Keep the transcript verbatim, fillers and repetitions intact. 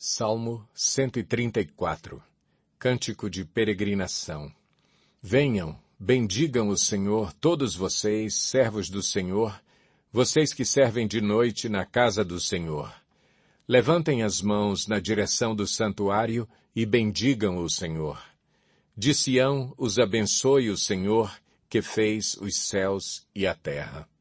Salmo cento e trinta e quatro. Cântico de peregrinação. Venham, bendigam o Senhor, todos vocês, servos do Senhor, vocês que servem de noite na casa do Senhor. Levantem as mãos na direção do santuário e bendigam o Senhor. De Sião os abençoe o Senhor, que fez os céus e a terra.